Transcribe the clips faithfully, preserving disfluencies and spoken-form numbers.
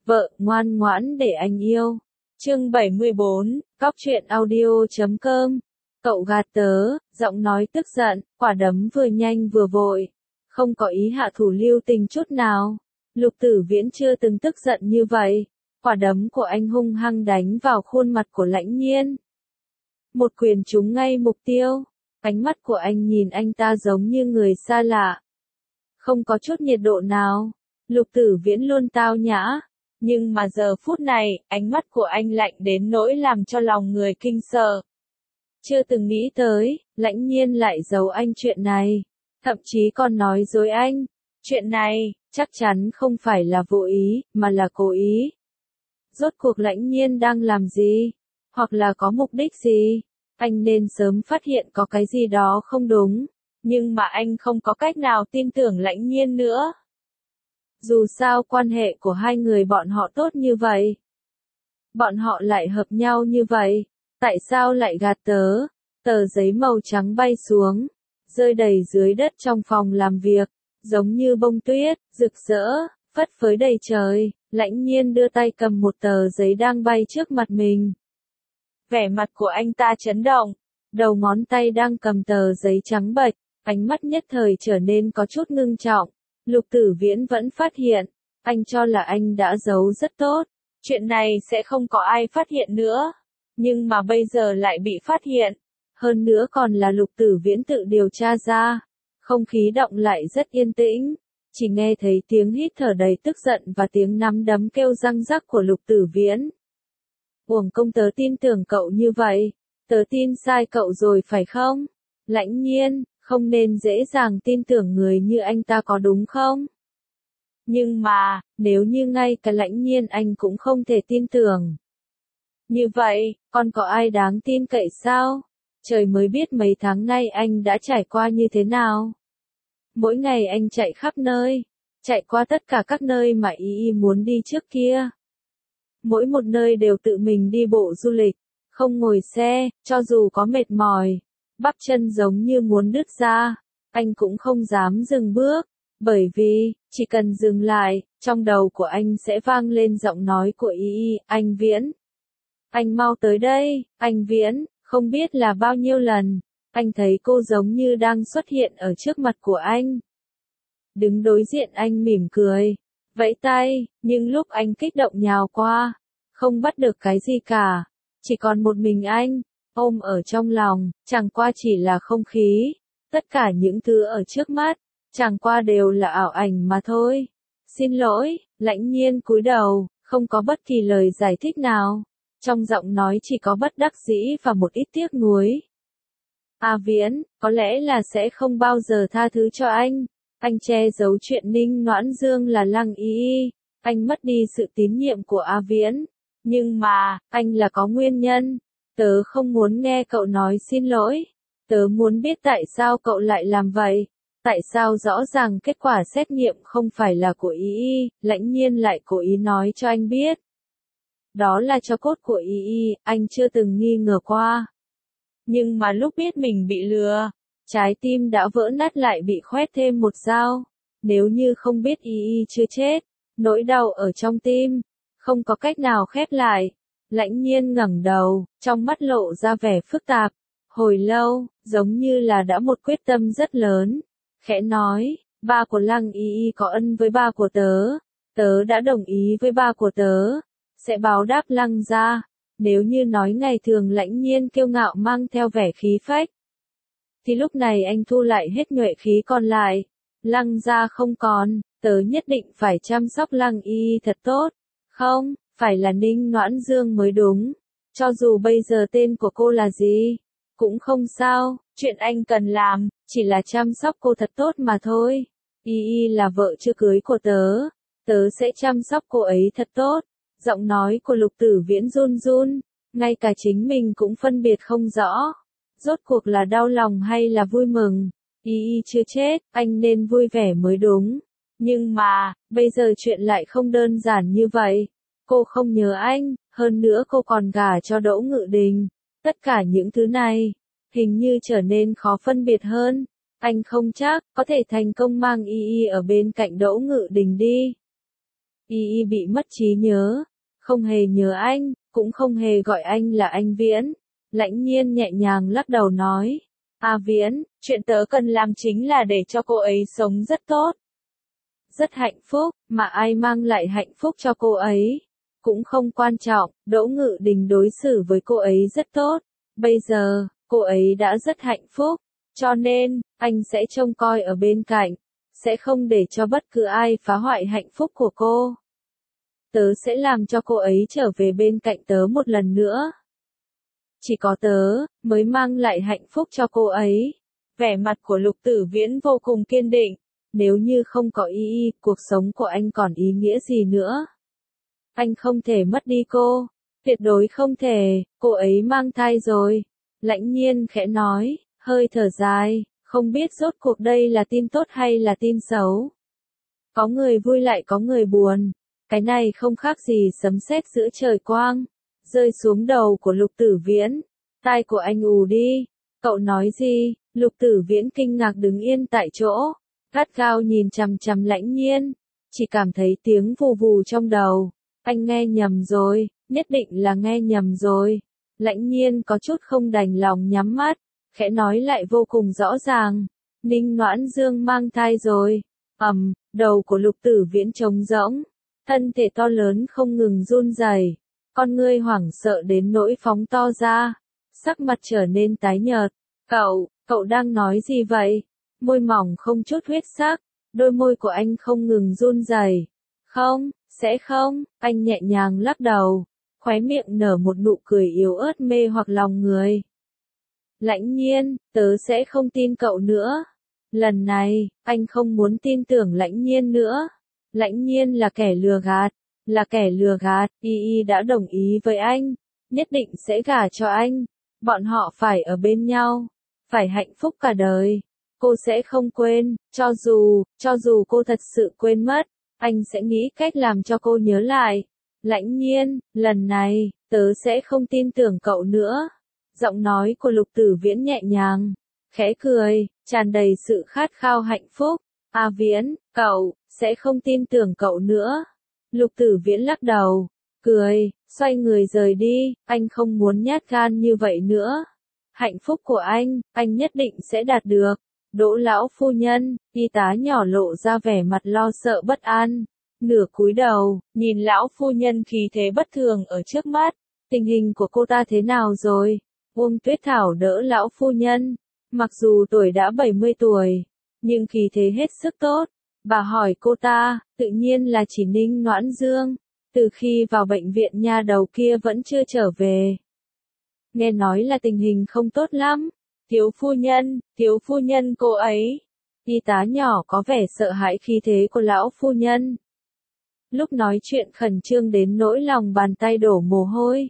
Vợ, ngoan ngoãn để anh yêu. Chương bảy mươi bốn, cóc truyện audio chấm com. Cậu gạt tớ, giọng nói tức giận, quả đấm vừa nhanh vừa vội. Không có ý hạ thủ lưu tình chút nào. Lục Tử Viễn chưa từng tức giận như vậy. Quả đấm của anh hung hăng đánh vào khuôn mặt của Lãnh Nhiên. Một quyền trúng ngay mục tiêu. Ánh mắt của anh nhìn anh ta giống như người xa lạ. Không có chút nhiệt độ nào. Lục Tử Viễn luôn tao nhã. Nhưng mà giờ phút này, ánh mắt của anh lạnh đến nỗi làm cho lòng người kinh sợ. Chưa từng nghĩ tới, Lãnh Nhiên lại giấu anh chuyện này. Thậm chí còn nói dối anh. Chuyện này, chắc chắn không phải là vô ý, mà là cố ý. Rốt cuộc Lãnh Nhiên đang làm gì? Hoặc là có mục đích gì? Anh nên sớm phát hiện có cái gì đó không đúng. Nhưng mà anh không có cách nào tin tưởng Lãnh Nhiên nữa. Dù sao quan hệ của hai người bọn họ tốt như vậy. Bọn họ lại hợp nhau như vậy. Tại sao lại gạt tớ? Tờ giấy màu trắng bay xuống. Rơi đầy dưới đất trong phòng làm việc. Giống như bông tuyết, rực rỡ, phất phới đầy trời. Lãnh Nhiên đưa tay cầm một tờ giấy đang bay trước mặt mình. Vẻ mặt của anh ta chấn động. Đầu ngón tay đang cầm tờ giấy trắng bệch. Ánh mắt nhất thời trở nên có chút ngưng trọng. Lục Tử Viễn vẫn phát hiện. Anh cho là anh đã giấu rất tốt. Chuyện này sẽ không có ai phát hiện nữa. Nhưng mà bây giờ lại bị phát hiện. Hơn nữa còn là Lục Tử Viễn tự điều tra ra. Không khí động lại rất yên tĩnh. Chỉ nghe thấy tiếng hít thở đầy tức giận và tiếng nắm đấm kêu răng rắc của Lục Tử Viễn. Uổng công tớ tin tưởng cậu như vậy. Tớ tin sai cậu rồi phải không? Lãnh Nhiên, không nên dễ dàng tin tưởng người như anh ta có đúng không? Nhưng mà, nếu như ngay cả Lãnh Nhiên anh cũng không thể tin tưởng. Như vậy, còn có ai đáng tin cậy sao? Trời mới biết mấy tháng nay anh đã trải qua như thế nào. Mỗi ngày anh chạy khắp nơi, chạy qua tất cả các nơi mà Y Y muốn đi trước kia. Mỗi một nơi đều tự mình đi bộ du lịch, không ngồi xe, cho dù có mệt mỏi, bắp chân giống như muốn đứt ra, anh cũng không dám dừng bước, bởi vì, chỉ cần dừng lại, trong đầu của anh sẽ vang lên giọng nói của Y Y, anh Viễn. Anh mau tới đây, anh Viễn, không biết là bao nhiêu lần, anh thấy cô giống như đang xuất hiện ở trước mặt của anh. Đứng đối diện anh mỉm cười, vẫy tay, nhưng lúc anh kích động nhào qua, không bắt được cái gì cả, chỉ còn một mình anh, ôm ở trong lòng, chẳng qua chỉ là không khí, tất cả những thứ ở trước mắt, chẳng qua đều là ảo ảnh mà thôi. Xin lỗi, Lãnh Nhiên cúi đầu, không có bất kỳ lời giải thích nào, trong giọng nói chỉ có bất đắc dĩ và một ít tiếc nuối. A Viễn, có lẽ là sẽ không bao giờ tha thứ cho anh. Anh che giấu chuyện Ninh Noãn Dương là Lăng Y Y, anh mất đi sự tín nhiệm của A Viễn. Nhưng mà, anh là có nguyên nhân. Tớ không muốn nghe cậu nói xin lỗi. Tớ muốn biết tại sao cậu lại làm vậy. Tại sao rõ ràng kết quả xét nghiệm không phải là của Y Y, Lãnh Nhiên lại cố ý nói cho anh biết. Đó là tro cốt của Y Y, anh chưa từng nghi ngờ qua. Nhưng mà lúc biết mình bị lừa, trái tim đã vỡ nát lại bị khoét thêm một dao. Nếu như không biết Y Y chưa chết, nỗi đau ở trong tim, không có cách nào khép lại. Lãnh Nhiên ngẩng đầu, trong mắt lộ ra vẻ phức tạp. Hồi lâu, giống như là đã một quyết tâm rất lớn. Khẽ nói, ba của Lăng Y Y có ân với ba của tớ. Tớ đã đồng ý với ba của tớ. Sẽ báo đáp Lăng gia. Nếu như nói ngày thường Lãnh Nhiên kiêu ngạo mang theo vẻ khí phách, thì lúc này anh thu lại hết nhuệ khí còn lại. Lăng gia không còn, tớ nhất định phải chăm sóc Lăng Y thật tốt. Không, phải là Ninh Noãn Dương mới đúng. Cho dù bây giờ tên của cô là gì, cũng không sao, chuyện anh cần làm, chỉ là chăm sóc cô thật tốt mà thôi. Y Y là vợ chưa cưới của tớ, tớ sẽ chăm sóc cô ấy thật tốt. Giọng nói của Lục Tử Viễn run run, ngay cả chính mình cũng phân biệt không rõ. Rốt cuộc là đau lòng hay là vui mừng? Y Y chưa chết, anh nên vui vẻ mới đúng. Nhưng mà, bây giờ chuyện lại không đơn giản như vậy. Cô không nhớ anh, hơn nữa cô còn gả cho Đỗ Ngự Đình. Tất cả những thứ này, hình như trở nên khó phân biệt hơn. Anh không chắc, có thể thành công mang Y Y ở bên cạnh Đỗ Ngự Đình đi. Y Y bị mất trí nhớ, không hề nhớ anh, cũng không hề gọi anh là anh Viễn. Lãnh Nhiên nhẹ nhàng lắc đầu nói, A Viễn, chuyện tớ cần làm chính là để cho cô ấy sống rất tốt. Rất hạnh phúc, mà ai mang lại hạnh phúc cho cô ấy, cũng không quan trọng. Đỗ Ngự Đình đối xử với cô ấy rất tốt, bây giờ, cô ấy đã rất hạnh phúc, cho nên, anh sẽ trông coi ở bên cạnh, sẽ không để cho bất cứ ai phá hoại hạnh phúc của cô. Tớ sẽ làm cho cô ấy trở về bên cạnh tớ một lần nữa. Chỉ có tớ, mới mang lại hạnh phúc cho cô ấy. Vẻ mặt của Lục Tử Viễn vô cùng kiên định. Nếu như không có Y Y, cuộc sống của anh còn ý nghĩa gì nữa? Anh không thể mất đi cô. Tuyệt đối không thể, cô ấy mang thai rồi. Lãnh Nhiên khẽ nói, hơi thở dài, không biết rốt cuộc đây là tin tốt hay là tin xấu. Có người vui lại có người buồn. Cái này không khác gì sấm sét giữa trời quang, rơi xuống đầu của Lục Tử Viễn. Tai của anh ù đi. Cậu nói gì? Lục Tử Viễn kinh ngạc đứng yên tại chỗ, gắt gao nhìn chằm chằm Lãnh Nhiên, chỉ cảm thấy tiếng vù vù trong đầu. Anh nghe nhầm rồi, nhất định là nghe nhầm rồi. Lãnh Nhiên có chút không đành lòng nhắm mắt, khẽ nói lại vô cùng rõ ràng. Ninh Noãn Dương mang thai rồi. Ầm, đầu của Lục Tử Viễn trống rỗng, thân thể to lớn không ngừng run rẩy, con ngươi hoảng sợ đến nỗi phóng to ra, sắc mặt trở nên tái nhợt. Cậu, cậu đang nói gì vậy? Môi mỏng không chút huyết sắc, đôi môi của anh không ngừng run rẩy. Không, sẽ không, anh nhẹ nhàng lắc đầu, khóe miệng nở một nụ cười yếu ớt mê hoặc lòng người. Lãnh Nhiên, tớ sẽ không tin cậu nữa. Lần này, anh không muốn tin tưởng Lãnh Nhiên nữa. Lãnh Nhiên là kẻ lừa gạt, là kẻ lừa gạt. Y Y đã đồng ý với anh, nhất định sẽ gả cho anh. Bọn họ phải ở bên nhau, phải hạnh phúc cả đời. Cô sẽ không quên, cho dù, cho dù cô thật sự quên mất, anh sẽ nghĩ cách làm cho cô nhớ lại. Lãnh Nhiên, lần này, tớ sẽ không tin tưởng cậu nữa. Giọng nói của Lục Tử Viễn nhẹ nhàng, khẽ cười, tràn đầy sự khát khao hạnh phúc. A Viễn, cậu, sẽ không tin tưởng cậu nữa. Lục Tử Viễn lắc đầu, cười, xoay người rời đi, anh không muốn nhát gan như vậy nữa. Hạnh phúc của anh, anh nhất định sẽ đạt được. Đỗ lão phu nhân, y tá nhỏ lộ ra vẻ mặt lo sợ bất an. Nửa cúi đầu, nhìn lão phu nhân khí thế bất thường ở trước mắt. Tình hình của cô ta thế nào rồi? Uông Tuyết Thảo đỡ lão phu nhân. Mặc dù tuổi đã bảy mươi tuổi, nhưng khí thế hết sức tốt. Bà hỏi cô ta, tự nhiên là chỉ Ninh Noãn Dương. Từ khi vào bệnh viện nha đầu kia vẫn chưa trở về. Nghe nói là tình hình không tốt lắm. Thiếu phu nhân, thiếu phu nhân cô ấy. Y tá nhỏ có vẻ sợ hãi khí thế của lão phu nhân. Lúc nói chuyện khẩn trương đến nỗi lòng bàn tay đổ mồ hôi.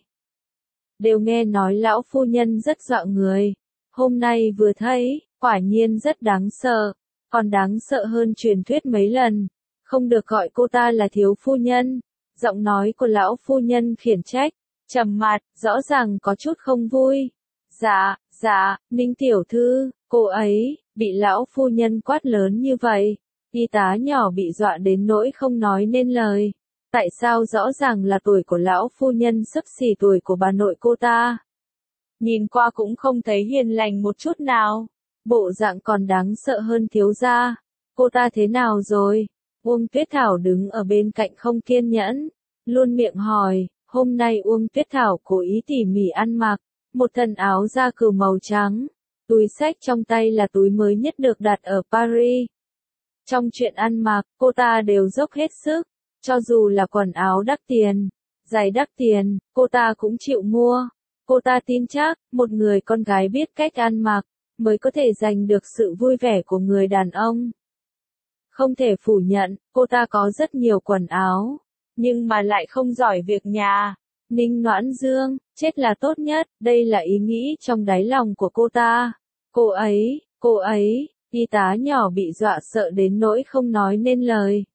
Đều nghe nói lão phu nhân rất dọa người. Hôm nay vừa thấy, quả nhiên rất đáng sợ. Còn đáng sợ hơn truyền thuyết mấy lần. Không được gọi cô ta là thiếu phu nhân. Giọng nói của lão phu nhân khiển trách, trầm mặt, rõ ràng có chút không vui. Dạ, dạ, Ninh tiểu thư, cô ấy, bị lão phu nhân quát lớn như vậy. Y tá nhỏ bị dọa đến nỗi không nói nên lời. Tại sao rõ ràng là tuổi của lão phu nhân xấp xỉ tuổi của bà nội cô ta? Nhìn qua cũng không thấy hiền lành một chút nào. Bộ dạng còn đáng sợ hơn thiếu gia. Cô ta thế nào rồi? Uông Tuyết Thảo đứng ở bên cạnh không kiên nhẫn, luôn miệng hỏi. Hôm nay Uông Tuyết Thảo cố ý tỉ mỉ ăn mặc, một thân áo da cừu màu trắng, túi xách trong tay là túi mới nhất được đặt ở Paris. Trong chuyện ăn mặc, cô ta đều dốc hết sức, cho dù là quần áo đắt tiền, giày đắt tiền, cô ta cũng chịu mua. Cô ta tin chắc, một người con gái biết cách ăn mặc, mới có thể giành được sự vui vẻ của người đàn ông. Không thể phủ nhận, cô ta có rất nhiều quần áo, nhưng mà lại không giỏi việc nhà. Ninh Noãn Dương, chết là tốt nhất, đây là ý nghĩ trong đáy lòng của cô ta. Cô ấy, cô ấy, y tá nhỏ bị dọa sợ đến nỗi không nói nên lời.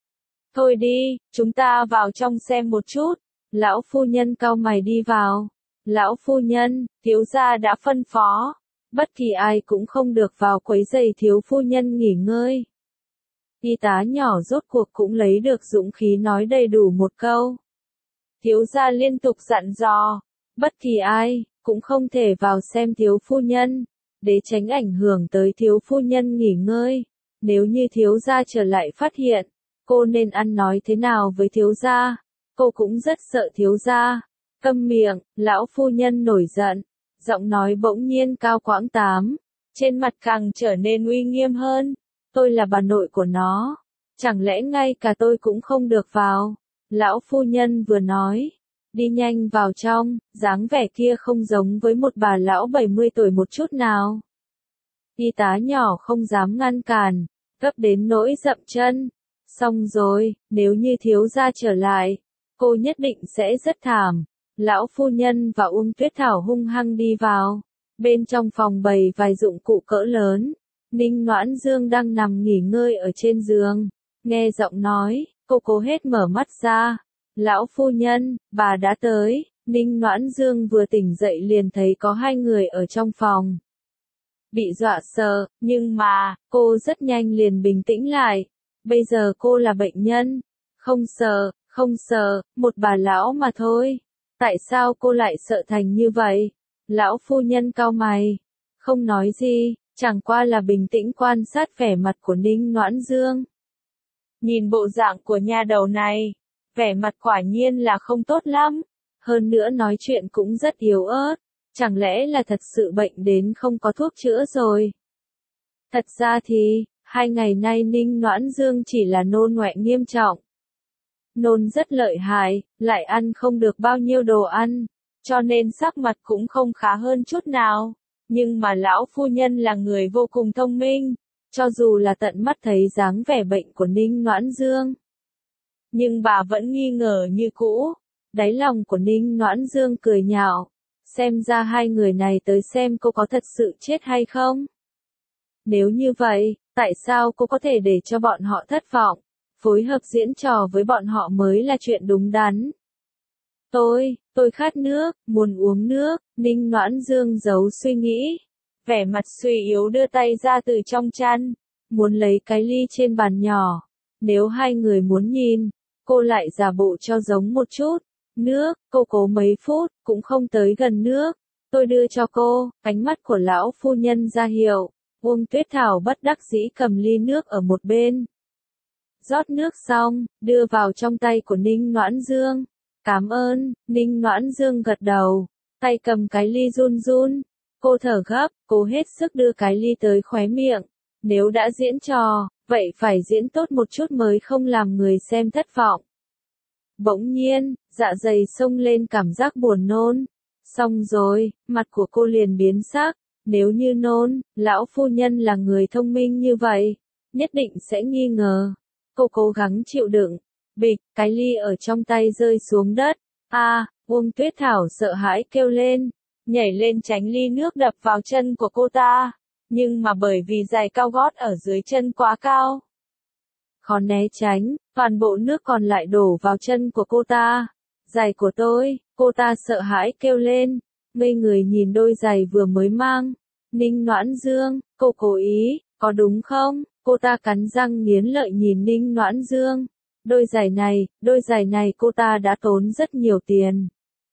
Thôi đi, chúng ta vào trong xem một chút. Lão phu nhân cau mày đi vào. Lão phu nhân, thiếu gia đã phân phó, bất kỳ ai cũng không được vào quấy rầy thiếu phu nhân nghỉ ngơi. Y tá nhỏ rốt cuộc cũng lấy được dũng khí nói đầy đủ một câu. Thiếu gia liên tục dặn dò, bất kỳ ai, cũng không thể vào xem thiếu phu nhân, để tránh ảnh hưởng tới thiếu phu nhân nghỉ ngơi. Nếu như thiếu gia trở lại phát hiện, cô nên ăn nói thế nào với thiếu gia? Cô cũng rất sợ thiếu gia. Câm miệng, lão phu nhân nổi giận, giọng nói bỗng nhiên cao quãng tám, trên mặt càng trở nên uy nghiêm hơn. Tôi là bà nội của nó, chẳng lẽ ngay cả tôi cũng không được vào? Lão phu nhân vừa nói, đi nhanh vào trong, dáng vẻ kia không giống với một bà lão bảy mươi tuổi một chút nào. Y tá nhỏ không dám ngăn cản, gấp đến nỗi dậm chân. Xong rồi, nếu như thiếu gia trở lại, cô nhất định sẽ rất thảm. Lão phu nhân và Uông Tuyết Thảo hung hăng đi vào. Bên trong phòng bày vài dụng cụ cỡ lớn, Ninh Noãn Dương đang nằm nghỉ ngơi ở trên giường. Nghe giọng nói, cô cố hết mở mắt ra. Lão phu nhân, bà đã tới. Ninh Noãn Dương vừa tỉnh dậy liền thấy có hai người ở trong phòng. Bị dọa sợ, nhưng mà, cô rất nhanh liền bình tĩnh lại. Bây giờ cô là bệnh nhân. Không sợ, không sợ, một bà lão mà thôi. Tại sao cô lại sợ thành như vậy? Lão phu nhân cau mày, không nói gì, chẳng qua là bình tĩnh quan sát vẻ mặt của Ninh Noãn Dương. Nhìn bộ dạng của nha đầu này, vẻ mặt quả nhiên là không tốt lắm, hơn nữa nói chuyện cũng rất yếu ớt, chẳng lẽ là thật sự bệnh đến không có thuốc chữa rồi? Thật ra thì, hai ngày nay Ninh Noãn Dương chỉ là nôn ngoẹ nghiêm trọng. Nôn rất lợi hại, lại ăn không được bao nhiêu đồ ăn, cho nên sắc mặt cũng không khá hơn chút nào. Nhưng mà lão phu nhân là người vô cùng thông minh, cho dù là tận mắt thấy dáng vẻ bệnh của Ninh Noãn Dương, nhưng bà vẫn nghi ngờ như cũ. Đáy lòng của Ninh Noãn Dương cười nhạo, xem ra hai người này tới xem cô có thật sự chết hay không. Nếu như vậy, tại sao cô có thể để cho bọn họ thất vọng? Phối hợp diễn trò với bọn họ mới là chuyện đúng đắn. Tôi, tôi khát nước, muốn uống nước. Ninh Noãn Dương giấu suy nghĩ, vẻ mặt suy yếu đưa tay ra từ trong chăn, muốn lấy cái ly trên bàn nhỏ. Nếu hai người muốn nhìn, cô lại giả bộ cho giống một chút. Nước, cô cố mấy phút, cũng không tới gần nước. Tôi đưa cho cô. Ánh mắt của lão phu nhân ra hiệu. Uông Tuyết Thảo bất đắc dĩ cầm ly nước ở một bên. Rót nước xong, đưa vào trong tay của Ninh Noãn Dương. Cảm ơn. Ninh Noãn Dương gật đầu, tay cầm cái ly run run. Cô thở gấp, cố hết sức đưa cái ly tới khóe miệng. Nếu đã diễn trò, vậy phải diễn tốt một chút mới không làm người xem thất vọng. Bỗng nhiên, dạ dày xông lên cảm giác buồn nôn. Xong rồi, mặt của cô liền biến sắc. Nếu như nôn, lão phu nhân là người thông minh như vậy, nhất định sẽ nghi ngờ. Cô cố gắng chịu đựng. Bịch, cái ly ở trong tay rơi xuống đất. A, à, Uông Tuyết Thảo sợ hãi kêu lên, nhảy lên tránh ly nước đập vào chân của cô ta. Nhưng mà bởi vì giày cao gót ở dưới chân quá cao, khó né tránh, toàn bộ nước còn lại đổ vào chân của cô ta. Giày của tôi, cô ta sợ hãi kêu lên, ngây người nhìn đôi giày vừa mới mang. Ninh Noãn Dương, cô cố ý, có đúng không? Cô ta cắn răng nghiến lợi nhìn Ninh Noãn Dương. Đôi giày này, đôi giày này cô ta đã tốn rất nhiều tiền.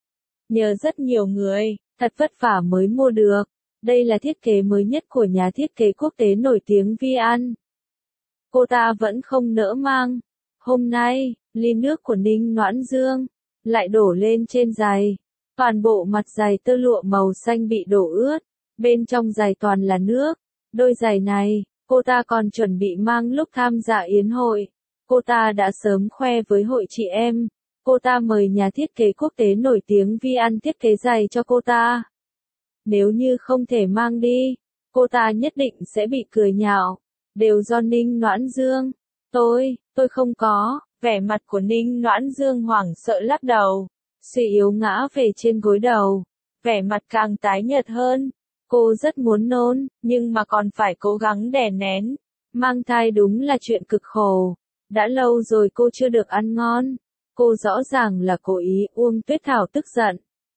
Nhờ rất nhiều người, thật vất vả mới mua được. Đây là thiết kế mới nhất của nhà thiết kế quốc tế nổi tiếng Vi An. Cô ta vẫn không nỡ mang. Hôm nay, ly nước của Ninh Noãn Dương lại đổ lên trên giày. Toàn bộ mặt giày tơ lụa màu xanh bị đổ ướt. Bên trong giày toàn là nước. Đôi giày này, cô ta còn chuẩn bị mang lúc tham gia yến hội. Cô ta đã sớm khoe với hội chị em. Cô ta mời nhà thiết kế quốc tế nổi tiếng Vi An thiết kế giày cho cô ta. Nếu như không thể mang đi, cô ta nhất định sẽ bị cười nhạo. Đều do Ninh Noãn Dương. Tôi, tôi không có. Vẻ mặt của Ninh Noãn Dương hoảng sợ lắc đầu, suy yếu ngã về trên gối đầu. Vẻ mặt càng tái nhợt hơn. Cô rất muốn nôn, nhưng mà còn phải cố gắng đè nén. Mang thai đúng là chuyện cực khổ. Đã lâu rồi cô chưa được ăn ngon. Cô rõ ràng là cố ý. Uông Tuyết Thảo tức giận,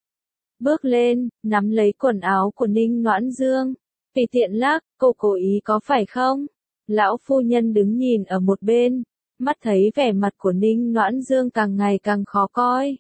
bước lên, nắm lấy quần áo của Ninh Noãn Dương. Tùy tiện lắc, cô cố ý có phải không? Lão phu nhân đứng nhìn ở một bên, mắt thấy vẻ mặt của Ninh Noãn Dương càng ngày càng khó coi.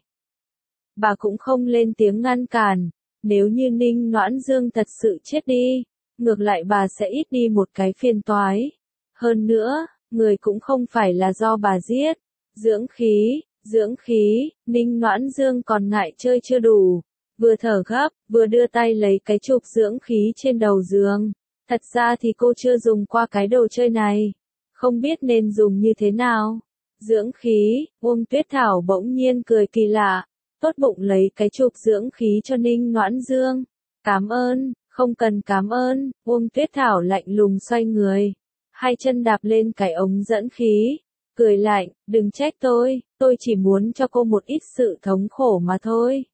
Bà cũng không lên tiếng ngăn cản, nếu như Ninh Noãn Dương thật sự chết đi, ngược lại bà sẽ ít đi một cái phiền toái. Hơn nữa, người cũng không phải là do bà giết. Dưỡng khí, dưỡng khí, Ninh Noãn Dương còn ngại chơi chưa đủ. Vừa thở gấp, vừa đưa tay lấy cái chụp dưỡng khí trên đầu giường. Thật ra thì cô chưa dùng qua cái đồ chơi này. Không biết nên dùng như thế nào. Dưỡng khí, Uông Tuyết Thảo bỗng nhiên cười kỳ lạ. Tốt bụng lấy cái chụp dưỡng khí cho Ninh Noãn Dương. Cảm ơn, không cần cảm ơn, Uông Tuyết Thảo lạnh lùng xoay người. Hai chân đạp lên cái ống dẫn khí. Cười lạnh, đừng trách tôi, tôi chỉ muốn cho cô một ít sự thống khổ mà thôi.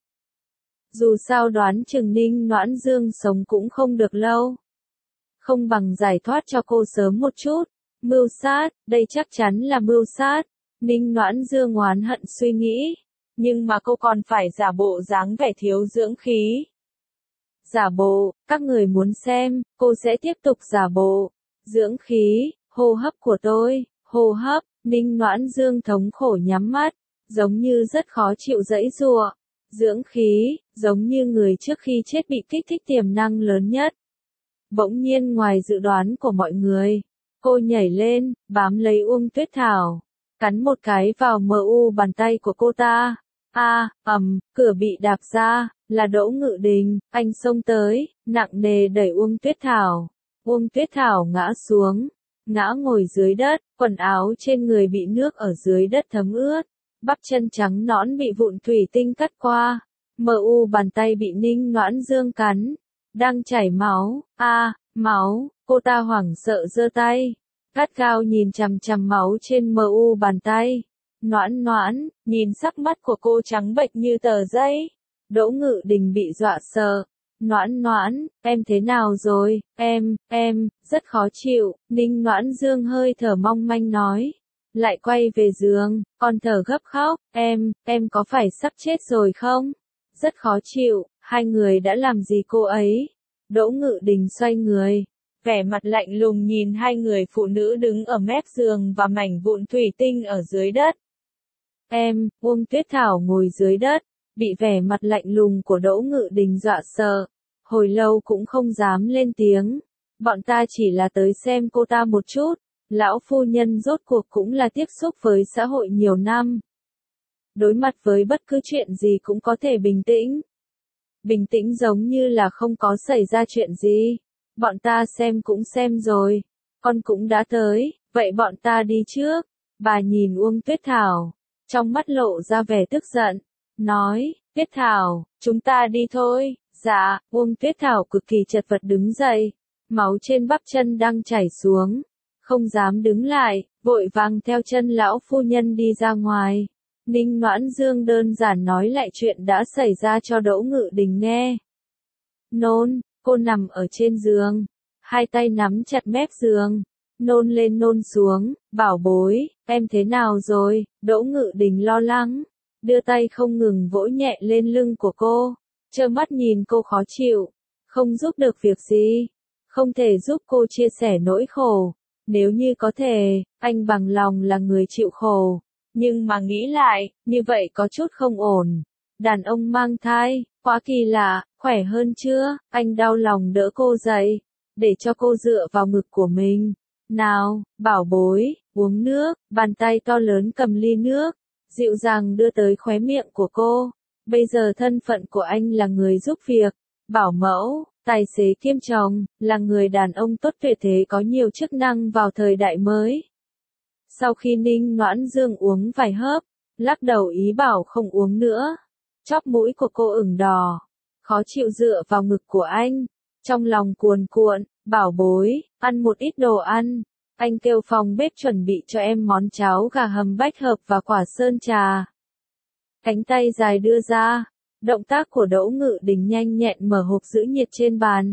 Dù sao đoán chừng Ninh Noãn Dương sống cũng không được lâu. Không bằng giải thoát cho cô sớm một chút. Mưu sát, đây chắc chắn là mưu sát. Ninh Noãn Dương oán hận suy nghĩ. Nhưng mà cô còn phải giả bộ dáng vẻ thiếu dưỡng khí. Giả bộ, các người muốn xem, cô sẽ tiếp tục giả bộ. Dưỡng khí, hô hấp của tôi, hô hấp, Ninh Noãn Dương thống khổ nhắm mắt, giống như rất khó chịu giãy giụa. Dưỡng khí, giống như người trước khi chết bị kích thích tiềm năng lớn nhất. Bỗng nhiên ngoài dự đoán của mọi người, cô nhảy lên, bám lấy Uông Tuyết Thảo, cắn một cái vào mờ u bàn tay của cô ta. A, ầm, um, cửa bị đạp ra, là Đỗ Ngự Đình, anh xông tới, nặng nề đẩy Uông Tuyết Thảo. Uông Tuyết Thảo ngã xuống, ngã ngồi dưới đất, quần áo trên người bị nước ở dưới đất thấm ướt, bắp chân trắng nõn bị vụn thủy tinh cắt qua, mờ u bàn tay bị Ninh Noãn Dương cắn, đang chảy máu. A, à, máu, cô ta hoảng sợ giơ tay, gắt gao nhìn chằm chằm máu trên mờ u bàn tay. Noãn Noãn, nhìn sắc mắt của cô trắng bệch như tờ giấy. Đỗ Ngự Đình bị dọa sợ. Noãn Noãn, em thế nào rồi? Em, em, rất khó chịu. Ninh Noãn Dương hơi thở mong manh nói. Lại quay về giường, còn thở gấp khóc. Em, em có phải sắp chết rồi không? Rất khó chịu, hai người đã làm gì cô ấy? Đỗ Ngự Đình xoay người, vẻ mặt lạnh lùng nhìn hai người phụ nữ đứng ở mép giường và mảnh vụn thủy tinh ở dưới đất. Em, Uông Tuyết Thảo ngồi dưới đất, bị vẻ mặt lạnh lùng của Đỗ Ngự Đình dọa sợ, hồi lâu cũng không dám lên tiếng. Bọn ta chỉ là tới xem cô ta một chút, lão phu nhân rốt cuộc cũng là tiếp xúc với xã hội nhiều năm. Đối mặt với bất cứ chuyện gì cũng có thể bình tĩnh. Bình tĩnh giống như là không có xảy ra chuyện gì. Bọn ta xem cũng xem rồi, con cũng đã tới, vậy bọn ta đi trước. Bà nhìn Uông Tuyết Thảo, trong mắt lộ ra vẻ tức giận, nói, Tuyết Thảo, chúng ta đi thôi. Dạ, Uông Tuyết Thảo cực kỳ chật vật đứng dậy, máu trên bắp chân đang chảy xuống, không dám đứng lại, vội vàng theo chân lão phu nhân đi ra ngoài. Ninh Noãn Dương đơn giản nói lại chuyện đã xảy ra cho Đỗ Ngự Đình nghe. Nôn, cô nằm ở trên giường, hai tay nắm chặt mép giường, nôn lên nôn xuống, bảo bối, em thế nào rồi? Đỗ Ngự Đình lo lắng, đưa tay không ngừng vỗ nhẹ lên lưng của cô, trơ mắt nhìn cô khó chịu, không giúp được việc gì, không thể giúp cô chia sẻ nỗi khổ, nếu như có thể, anh bằng lòng là người chịu khổ, nhưng mà nghĩ lại, như vậy có chút không ổn. Đàn ông mang thai, quá kỳ lạ, khỏe hơn chưa? Anh đau lòng đỡ cô dậy, để cho cô dựa vào ngực của mình. Nào, bảo bối, uống nước, bàn tay to lớn cầm ly nước, dịu dàng đưa tới khóe miệng của cô. Bây giờ thân phận của anh là người giúp việc, bảo mẫu, tài xế kiêm chồng, là người đàn ông tốt tuyệt thế có nhiều chức năng vào thời đại mới. Sau khi Ninh Noãn Dương uống vài hớp, lắc đầu ý bảo không uống nữa. Chóp mũi của cô ửng đỏ, khó chịu dựa vào ngực của anh, trong lòng cuồn cuộn, bảo bối, ăn một ít đồ ăn. Anh kêu phòng bếp chuẩn bị cho em món cháo gà hầm bách hợp và quả sơn trà. Cánh tay dài đưa ra, động tác của Đỗ Ngự Đình nhanh nhẹn mở hộp giữ nhiệt trên bàn.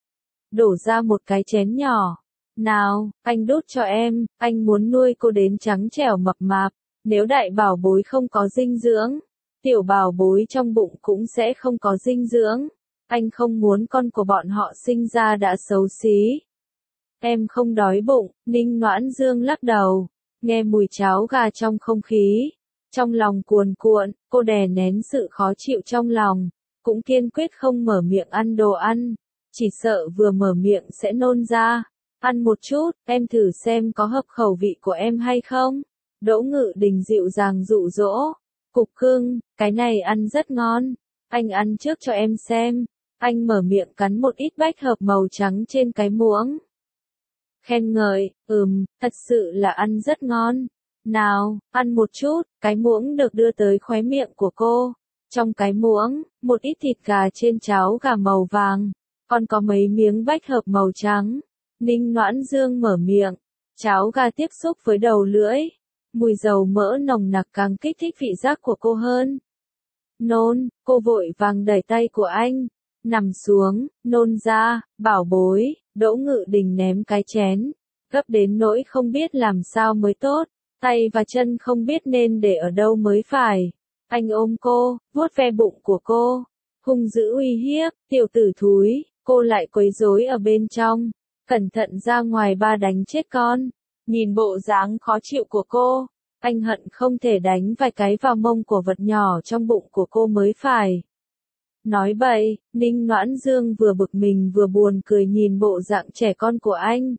Đổ ra một cái chén nhỏ. Nào, anh đút cho em, anh muốn nuôi cô đến trắng trẻo mập mạp, nếu đại bảo bối không có dinh dưỡng, tiểu bảo bối trong bụng cũng sẽ không có dinh dưỡng. Anh không muốn con của bọn họ sinh ra đã xấu xí. Em không đói bụng, Ninh Noãn Dương lắc đầu, nghe mùi cháo gà trong không khí. Trong lòng cuồn cuộn, cô đè nén sự khó chịu trong lòng, cũng kiên quyết không mở miệng ăn đồ ăn, chỉ sợ vừa mở miệng sẽ nôn ra. Ăn một chút, em thử xem có hợp khẩu vị của em hay không. Đỗ Ngự Đình dịu dàng dụ dỗ. Cục cưng, cái này ăn rất ngon. Anh ăn trước cho em xem. Anh mở miệng cắn một ít bách hợp màu trắng trên cái muỗng. Khen ngợi, ừm, thật sự là ăn rất ngon. Nào, ăn một chút, cái muỗng được đưa tới khóe miệng của cô. Trong cái muỗng, một ít thịt gà trên cháo gà màu vàng, còn có mấy miếng bách hợp màu trắng. Ninh Noãn Dương mở miệng, cháo gà tiếp xúc với đầu lưỡi. Mùi dầu mỡ nồng nặc càng kích thích vị giác của cô hơn. Nôn, cô vội vàng đẩy tay của anh. Nằm xuống, nôn ra, bảo bối, Đỗ Ngự Đình ném cái chén. Gấp đến nỗi không biết làm sao mới tốt. Tay và chân không biết nên để ở đâu mới phải. Anh ôm cô, vuốt ve bụng của cô. Hung dữ uy hiếp, tiểu tử thúi, cô lại quấy rối ở bên trong. Cẩn thận ra ngoài ba đánh chết con. Nhìn bộ dáng khó chịu của cô, anh hận không thể đánh vài cái vào mông của vật nhỏ trong bụng của cô mới phải. Nói bậy, Ninh Noãn Dương vừa bực mình vừa buồn cười nhìn bộ dạng trẻ con của anh.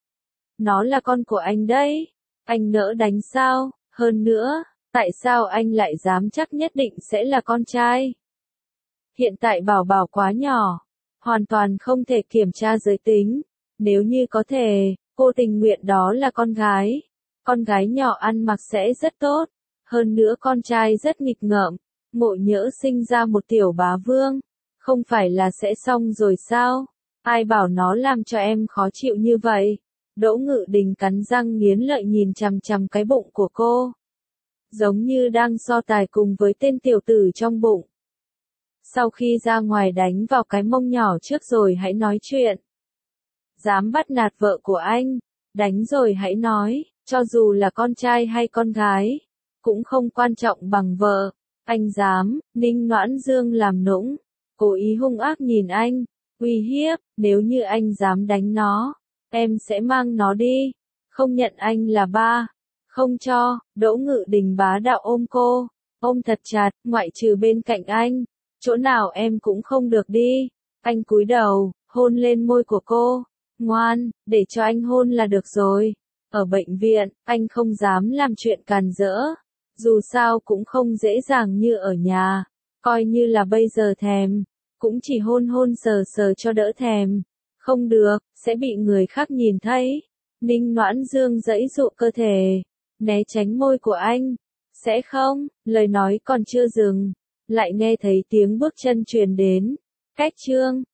Nó là con của anh đấy. Anh nỡ đánh sao? Hơn nữa, tại sao anh lại dám chắc nhất định sẽ là con trai? Hiện tại bảo bảo quá nhỏ, hoàn toàn không thể kiểm tra giới tính. Nếu như có thể, cô tình nguyện đó là con gái. Con gái nhỏ ăn mặc sẽ rất tốt. Hơn nữa con trai rất nghịch ngợm. Ngộ nhỡ sinh ra một tiểu bá vương. Không phải là sẽ xong rồi sao? Ai bảo nó làm cho em khó chịu như vậy? Đỗ Ngự Đình cắn răng nghiến lợi nhìn chằm chằm cái bụng của cô. Giống như đang so tài cùng với tên tiểu tử trong bụng. Sau khi ra ngoài đánh vào cái mông nhỏ trước rồi hãy nói chuyện. Dám bắt nạt vợ của anh, đánh rồi hãy nói, cho dù là con trai hay con gái, cũng không quan trọng bằng vợ. Anh dám, Ninh Noãn Dương làm nũng, cố ý hung ác nhìn anh, uy hiếp, nếu như anh dám đánh nó, em sẽ mang nó đi, không nhận anh là ba, không cho. Đỗ Ngự Đình bá đạo ôm cô, ôm thật chặt, ngoại trừ bên cạnh anh, chỗ nào em cũng không được đi. Anh cúi đầu, hôn lên môi của cô, ngoan, để cho anh hôn là được rồi. Ở bệnh viện, anh không dám làm chuyện càn rỡ, dù sao cũng không dễ dàng như ở nhà, coi như là bây giờ thèm, cũng chỉ hôn hôn sờ sờ cho đỡ thèm. Không được, sẽ bị người khác nhìn thấy. Ninh Noãn Dương giãy giụa cơ thể, né tránh môi của anh. Sẽ không, lời nói còn chưa dừng, lại nghe thấy tiếng bước chân truyền đến. Cách chương